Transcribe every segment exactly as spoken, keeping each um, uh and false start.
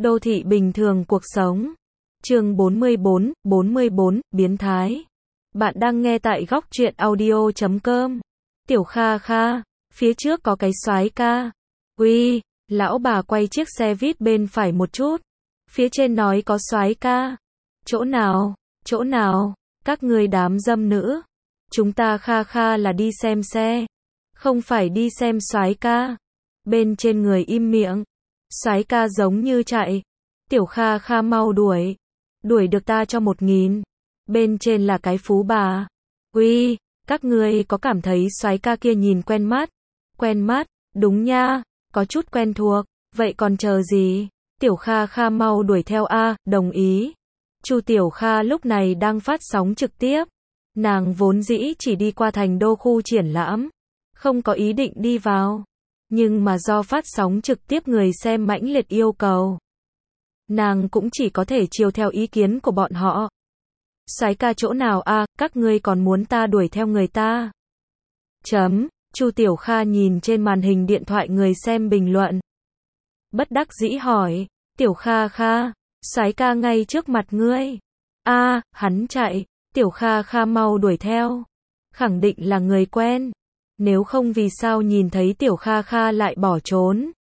Đô thị bình thường cuộc sống. Chương bốn mươi bốn, bốn mươi bốn, biến thái. Bạn đang nghe tại góc truyện audio chấm com. Tiểu Kha Kha, phía trước có cái soái ca. Uy, lão bà quay chiếc xe vít bên phải một chút. Phía trên nói có soái ca. Chỗ nào? Chỗ nào? Các ngươi đám dâm nữ. Chúng ta Kha Kha là đi xem xe, không phải đi xem soái ca. Bên trên người im miệng. Soái ca giống như chạy. Tiểu Kha Kha mau đuổi. Đuổi được ta cho một nghìn. Bên trên là cái phú bà. Uy, các ngươi có cảm thấy soái ca kia nhìn quen mắt? Quen mắt, đúng nha, có chút quen thuộc. Vậy còn chờ gì? Tiểu Kha Kha mau đuổi theo a, đồng ý. Chu Tiểu Kha lúc này đang phát sóng trực tiếp. Nàng vốn dĩ chỉ đi qua thành đô khu triển lãm, không có ý định đi vào. Nhưng mà do phát sóng trực tiếp người xem mãnh liệt yêu cầu, nàng cũng chỉ có thể chiều theo ý kiến của bọn họ. Soái ca chỗ nào a, à, các ngươi còn muốn ta đuổi theo người ta? Chấm, Chu Tiểu Kha nhìn trên màn hình điện thoại người xem bình luận. Bất đắc dĩ hỏi, Tiểu Kha Kha, soái ca ngay trước mặt ngươi. A, à, hắn chạy. Tiểu Kha Kha mau đuổi theo. Khẳng định là người quen. Nếu không vì sao nhìn thấy Tiểu Kha Kha lại bỏ trốn.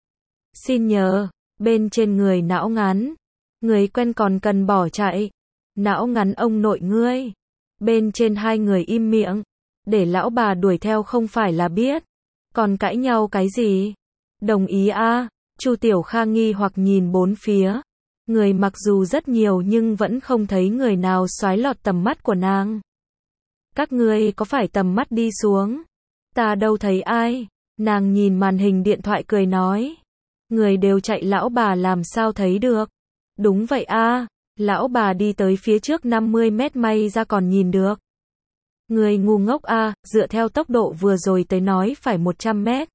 Xin nhờ, bên trên người não ngắn. Người quen còn cần bỏ chạy. Não ngắn ông nội ngươi. Bên trên hai người im miệng. Để lão bà đuổi theo không phải là biết. Còn cãi nhau cái gì? Đồng ý a, à. Chu Tiểu Kha nghi hoặc nhìn bốn phía. Người mặc dù rất nhiều nhưng vẫn không thấy người nào xoáy lọt tầm mắt của nàng. Các ngươi có phải tầm mắt đi xuống? Ta đâu thấy ai. Nàng nhìn màn hình điện thoại cười nói. Người đều chạy lão bà làm sao thấy được. Đúng vậy a, à, lão bà đi tới phía trước năm mươi mét may ra còn nhìn được. Người ngu ngốc a, à, dựa theo tốc độ vừa rồi tới nói phải một trăm mét.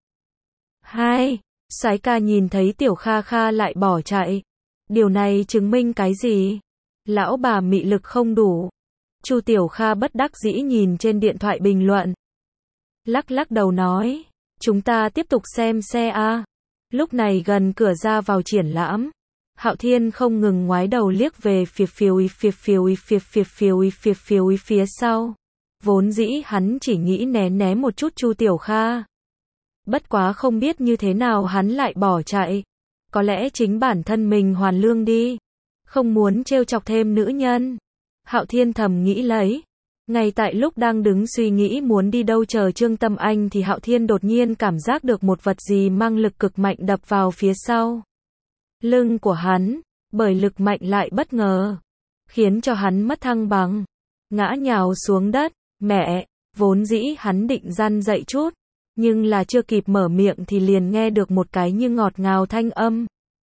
Hai, soái ca nhìn thấy Tiểu Kha Kha lại bỏ chạy. Điều này chứng minh cái gì? Lão bà mị lực không đủ. Chu Tiểu Kha bất đắc dĩ nhìn trên điện thoại bình luận. Lắc lắc đầu nói. Chúng ta tiếp tục xem xe a. À. Lúc này gần cửa ra vào triển lãm. Hạo Thiên không ngừng ngoái đầu liếc về phía phía phía phía phía phía phía phía phía phía sau. Vốn dĩ hắn chỉ nghĩ né né một chút Chu Tiểu Kha. Bất quá không biết như thế nào hắn lại bỏ chạy. Có lẽ chính bản thân mình hoàn lương đi. Không muốn trêu chọc thêm nữ nhân. Hạo Thiên thầm nghĩ lấy. Ngay tại lúc đang đứng suy nghĩ muốn đi đâu chờ Trương Tâm Anh thì Hạo Thiên đột nhiên cảm giác được một vật gì mang lực cực mạnh đập vào phía sau lưng của hắn. Bởi lực mạnh lại bất ngờ, khiến cho hắn mất thăng bằng, ngã nhào xuống đất. Mẹ, vốn dĩ hắn định răn dậy chút. Nhưng là chưa kịp mở miệng thì liền nghe được một cái như ngọt ngào thanh âm.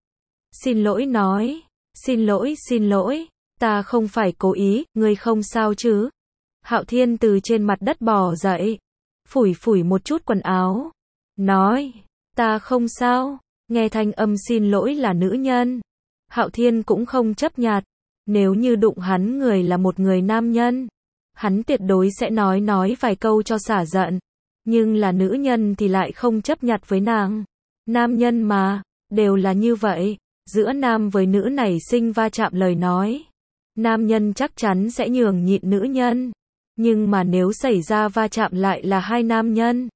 Xin lỗi nói, xin lỗi xin lỗi, ta không phải cố ý, ngươi không sao chứ? Hạo Thiên từ trên mặt đất bò dậy, phủi phủi một chút quần áo, nói, ta không sao. Nghe thanh âm xin lỗi là nữ nhân, Hạo Thiên cũng không chấp nhặt. Nếu như đụng hắn người là một người nam nhân, hắn tuyệt đối sẽ nói nói vài câu cho xả giận. Nhưng là nữ nhân thì lại không chấp nhặt với nàng. Nam nhân mà, đều là như vậy. Giữa nam với nữ nảy sinh va chạm lời nói, nam nhân chắc chắn sẽ nhường nhịn nữ nhân. Nhưng mà nếu xảy ra va chạm lại là hai nam nhân,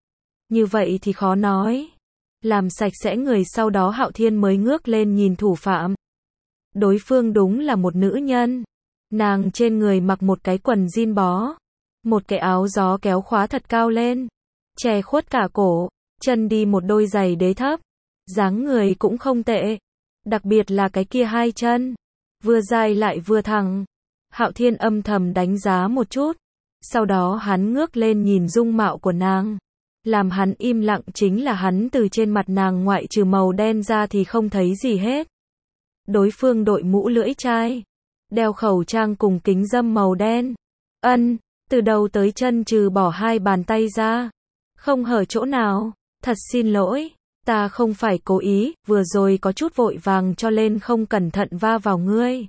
như vậy thì khó nói. Làm sạch sẽ người sau đó Hạo Thiên mới ngước lên nhìn thủ phạm. Đối phương đúng là một nữ nhân. Nàng trên người mặc một cái quần jean bó, một cái áo gió kéo khóa thật cao lên, che khuất cả cổ, chân đi một đôi giày đế thấp. Dáng người cũng không tệ, đặc biệt là cái kia hai chân, vừa dài lại vừa thẳng. Hạo Thiên âm thầm đánh giá một chút, sau đó hắn ngước lên nhìn dung mạo của nàng. Làm hắn im lặng chính là hắn từ trên mặt nàng ngoại trừ màu đen ra thì không thấy gì hết. Đối phương đội mũ lưỡi chai, đeo khẩu trang cùng kính râm màu đen. Ân, từ đầu tới chân trừ bỏ hai bàn tay ra, không hở chỗ nào. Thật xin lỗi, ta không phải cố ý, vừa rồi có chút vội vàng cho nên không cẩn thận va vào ngươi.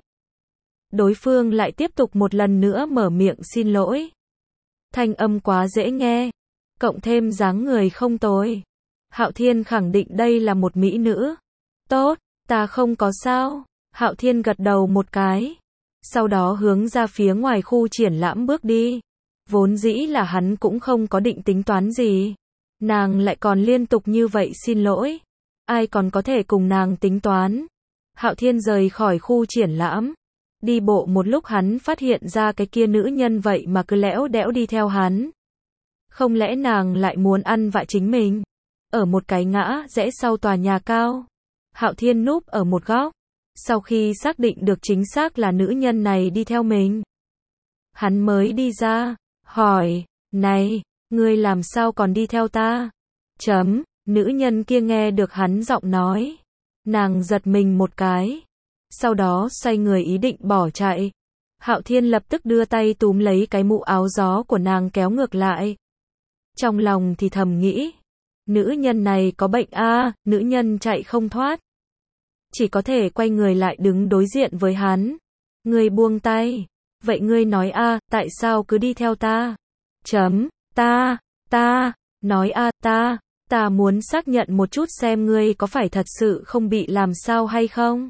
Đối phương lại tiếp tục một lần nữa mở miệng xin lỗi. Thanh âm quá dễ nghe, cộng thêm dáng người không tồi. Hạo Thiên khẳng định đây là một mỹ nữ. Tốt, Ta không có sao. Hạo Thiên gật đầu một cái. Sau đó hướng ra phía ngoài khu triển lãm bước đi. Vốn dĩ là hắn cũng không có định tính toán gì. Nàng lại còn liên tục như vậy xin lỗi. Ai còn có thể cùng nàng tính toán. Hạo Thiên rời khỏi khu triển lãm. Đi bộ một lúc hắn phát hiện ra cái kia nữ nhân vậy mà cứ lẽo đẽo đi theo hắn. Không lẽ nàng lại muốn ăn vạ chính mình? Ở một cái ngã rẽ sau tòa nhà cao. Hạo Thiên núp ở một góc. Sau khi xác định được chính xác là nữ nhân này đi theo mình. Hắn mới đi ra. Hỏi. Này, ngươi làm sao còn đi theo ta? Chấm. Nữ nhân kia nghe được hắn giọng nói. Nàng giật mình một cái. Sau đó xoay người ý định bỏ chạy. Hạo Thiên lập tức đưa tay túm lấy cái mũ áo gió của nàng kéo ngược lại. Trong lòng thì thầm nghĩ. Nữ nhân này có bệnh a, à, nữ nhân chạy không thoát. Chỉ có thể quay người lại đứng đối diện với hắn. Ngươi buông tay. Vậy ngươi nói a, à, tại sao cứ đi theo ta? Chấm. Ta. Ta. Nói a, à, ta. Ta muốn xác nhận một chút xem ngươi có phải thật sự không bị làm sao hay không?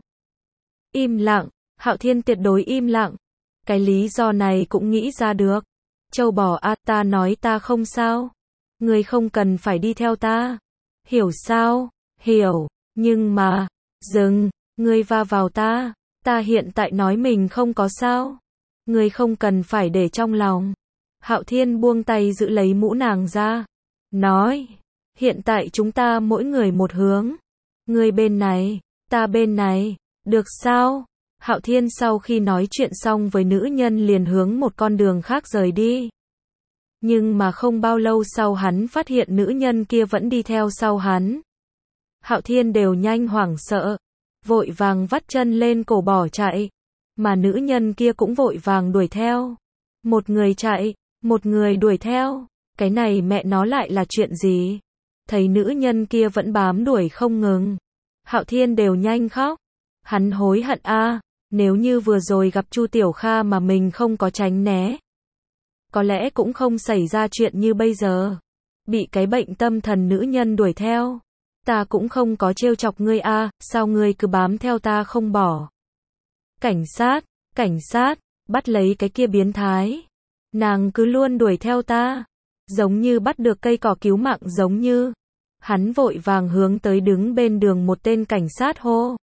Im lặng. Hạo Thiên tuyệt đối im lặng. Cái lý do này cũng nghĩ ra được. Châu bò a, à, ta nói ta không sao. Ngươi không cần phải đi theo ta. Hiểu sao? Hiểu. Nhưng mà. Dừng. Ngươi va vào ta. Ta hiện tại nói mình không có sao. Ngươi không cần phải để trong lòng. Hạo Thiên buông tay giữ lấy mũ nàng ra. Nói. Hiện tại chúng ta mỗi người một hướng. Ngươi bên này. Ta bên này. Được sao? Hạo Thiên sau khi nói chuyện xong với nữ nhân liền hướng một con đường khác rời đi. Nhưng mà không bao lâu sau hắn phát hiện nữ nhân kia vẫn đi theo sau hắn. Hạo Thiên đều nhanh hoảng sợ. Vội vàng vắt chân lên cổ bỏ chạy. Mà nữ nhân kia cũng vội vàng đuổi theo. Một người chạy, một người đuổi theo. Cái này mẹ nó lại là chuyện gì? Thấy nữ nhân kia vẫn bám đuổi không ngừng. Hạo Thiên đều nhanh khóc. Hắn hối hận a, à, nếu như vừa rồi gặp Chu Tiểu Kha mà mình không có tránh né. Có lẽ cũng không xảy ra chuyện như bây giờ. Bị cái bệnh tâm thần nữ nhân đuổi theo. Ta cũng không có trêu chọc ngươi a, à, sao ngươi cứ bám theo ta không bỏ? Cảnh sát, cảnh sát, bắt lấy cái kia biến thái. Nàng cứ luôn đuổi theo ta. Giống như bắt được cây cỏ cứu mạng giống như. Hắn vội vàng hướng tới đứng bên đường một tên cảnh sát hô.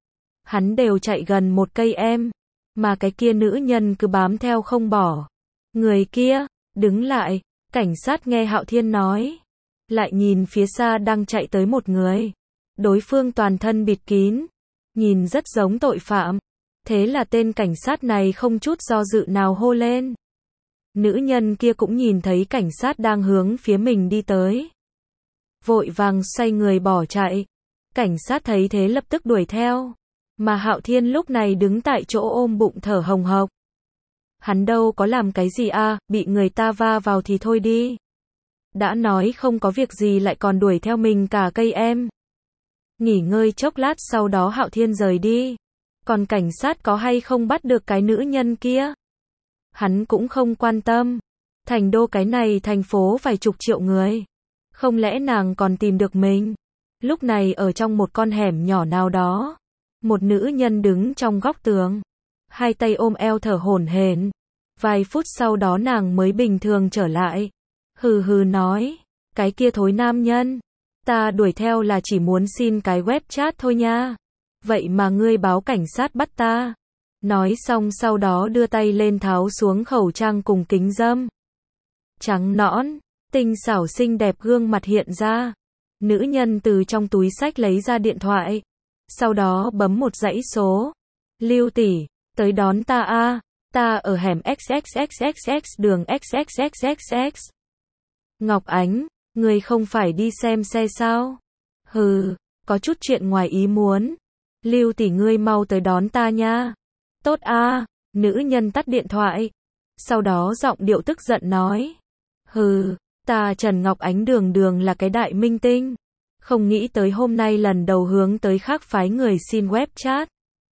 Hắn đều chạy gần một cây em. Mà cái kia nữ nhân cứ bám theo không bỏ. Người kia, đứng lại. Cảnh sát nghe Hạo Thiên nói. Lại nhìn phía xa đang chạy tới một người. Đối phương toàn thân bịt kín. Nhìn rất giống tội phạm. Thế là tên cảnh sát này không chút do dự nào hô lên. Nữ nhân kia cũng nhìn thấy cảnh sát đang hướng phía mình đi tới. Vội vàng xoay người bỏ chạy. Cảnh sát thấy thế lập tức đuổi theo. Mà Hạo Thiên lúc này đứng tại chỗ ôm bụng thở hồng hộc. Hắn đâu có làm cái gì a, à, bị người ta va vào thì thôi đi. Đã nói không có việc gì lại còn đuổi theo mình cả cây em. Nghỉ ngơi chốc lát sau đó Hạo Thiên rời đi. Còn cảnh sát có hay không bắt được cái nữ nhân kia? Hắn cũng không quan tâm. Thành đô cái này thành phố vài chục triệu người. Không lẽ nàng còn tìm được mình? Lúc này ở trong một con hẻm nhỏ nào đó. Một nữ nhân đứng trong góc tường. Hai tay ôm eo thở hổn hển. Vài phút sau đó nàng mới bình thường trở lại. Hừ hừ nói. Cái kia thối nam nhân. Ta đuổi theo là chỉ muốn xin cái web chat thôi nha. Vậy mà ngươi báo cảnh sát bắt ta. Nói xong sau đó đưa tay lên tháo xuống khẩu trang cùng kính râm. Trắng nõn, tinh xảo xinh đẹp gương mặt hiện ra. Nữ nhân từ trong túi xách lấy ra điện thoại. Sau đó bấm một dãy số. Lưu tỷ, tới đón ta a, ta ở hẻm x x x x x đường x x x x x. Ngọc Ánh, ngươi không phải đi xem xe sao? Hừ, có chút chuyện ngoài ý muốn. Lưu tỷ ngươi mau tới đón ta nha. Tốt a, nữ nhân tắt điện thoại. Sau đó giọng điệu tức giận nói. Hừ, ta Trần Ngọc Ánh đường đường là cái đại minh tinh. Không nghĩ tới hôm nay lần đầu hướng tới khác phái người xin web chat.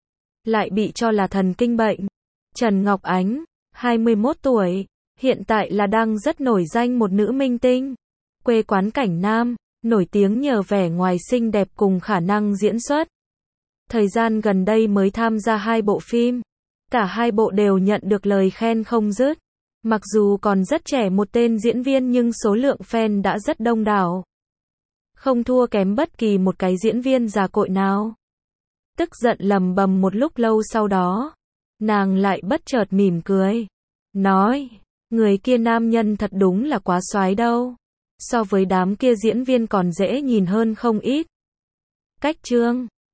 Lại bị cho là thần kinh bệnh. Trần Ngọc Ánh, hai mươi mốt tuổi, hiện tại là đang rất nổi danh một nữ minh tinh. Quê quán Cảnh Nam, nổi tiếng nhờ vẻ ngoài xinh đẹp cùng khả năng diễn xuất. Thời gian gần đây mới tham gia hai bộ phim. Cả hai bộ đều nhận được lời khen không dứt. Mặc dù còn rất trẻ một tên diễn viên nhưng số lượng fan đã rất đông đảo. Không thua kém bất kỳ một cái diễn viên già cội nào. Tức giận lầm bầm một lúc lâu sau đó. Nàng lại bất chợt mỉm cười. Nói, người kia nam nhân thật đúng là quá soái đâu. So với đám kia diễn viên còn dễ nhìn hơn không ít. Cách chương